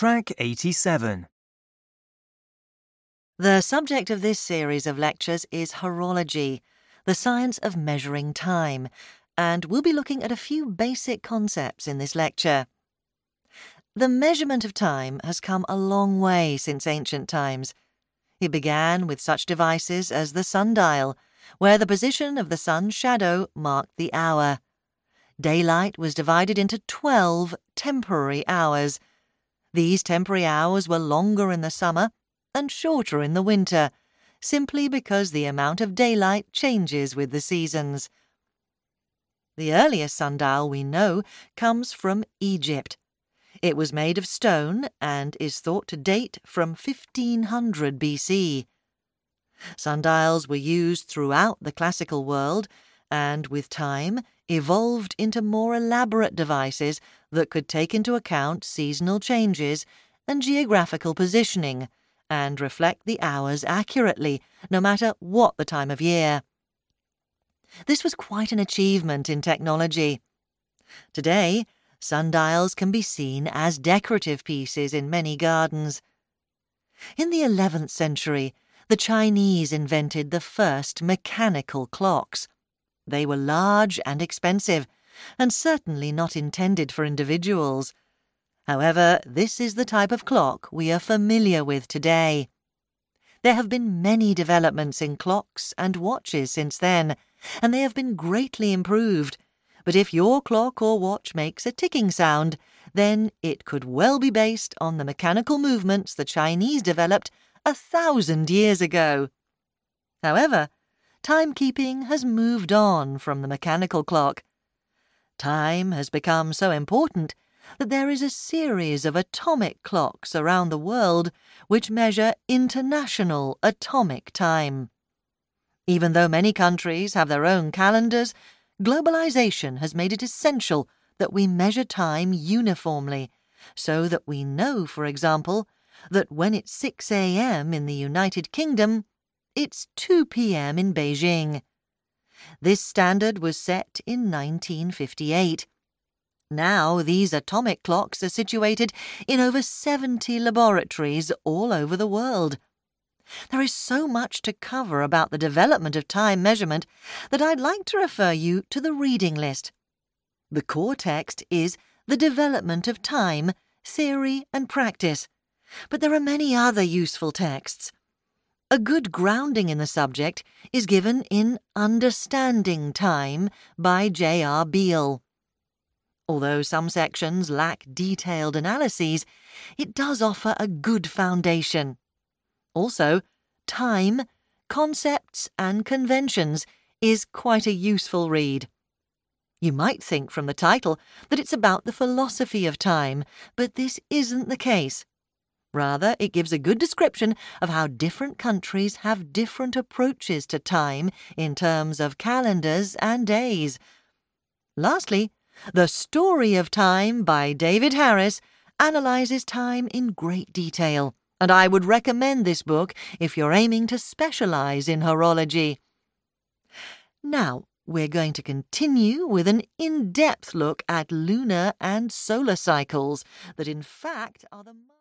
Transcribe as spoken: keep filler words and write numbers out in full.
Track eighty-seven. The subject of this series of lectures is horology, the science of measuring time, and we'll be looking at a few basic concepts in this lecture. The measurement of time has come a long way since ancient times. It began with such devices as the sundial, where the position of the sun's shadow marked the hour. Daylight was divided into twelve temporary hours. These temporary hours were longer in the summer and shorter in the winter, simply because the amount of daylight changes with the seasons. The earliest sundial we know comes from Egypt. It was made of stone and is thought to date from fifteen hundred B C. Sundials were used throughout the classical world and, with time, evolved into more elaborate devices that could take into account seasonal changes and geographical positioning and reflect the hours accurately, no matter what the time of year. This was quite an achievement in technology. Today, sundials can be seen as decorative pieces in many gardens. In the eleventh century, the Chinese invented the first mechanical clocks. They were large and expensive, and certainly not intended for individuals. However, this is the type of clock we are familiar with today. There have been many developments in clocks and watches since then, and they have been greatly improved. But if your clock or watch makes a ticking sound, then it could well be based on the mechanical movements the Chinese developed a thousand years ago. However, timekeeping has moved on from the mechanical clock. Time has become so important that there is a series of atomic clocks around the world which measure international atomic time. Even though many countries have their own calendars, globalization has made it essential that we measure time uniformly, so that we know, for example, that when it's six a m in the United Kingdom, it's two p m in Beijing. This standard was set in nineteen fifty-eight. Now these atomic clocks are situated in over seventy laboratories all over the world. There is so much to cover about the development of time measurement that I'd like to refer you to the reading list. The core text is The Development of Time, Theory and Practice, but there are many other useful texts. A good grounding in the subject is given in Understanding Time by J R Beale. Although some sections lack detailed analyses, it does offer a good foundation. Also, Time, Concepts and Conventions is quite a useful read. You might think from the title that it's about the philosophy of time, but this isn't the case. Rather, it gives a good description of how different countries have different approaches to time in terms of calendars and days. Lastly, The Story of Time by David Harris analyzes time in great detail, and I would recommend this book if you're aiming to specialize in horology. Now, we're going to continue with an in-depth look at lunar and solar cycles that in fact are the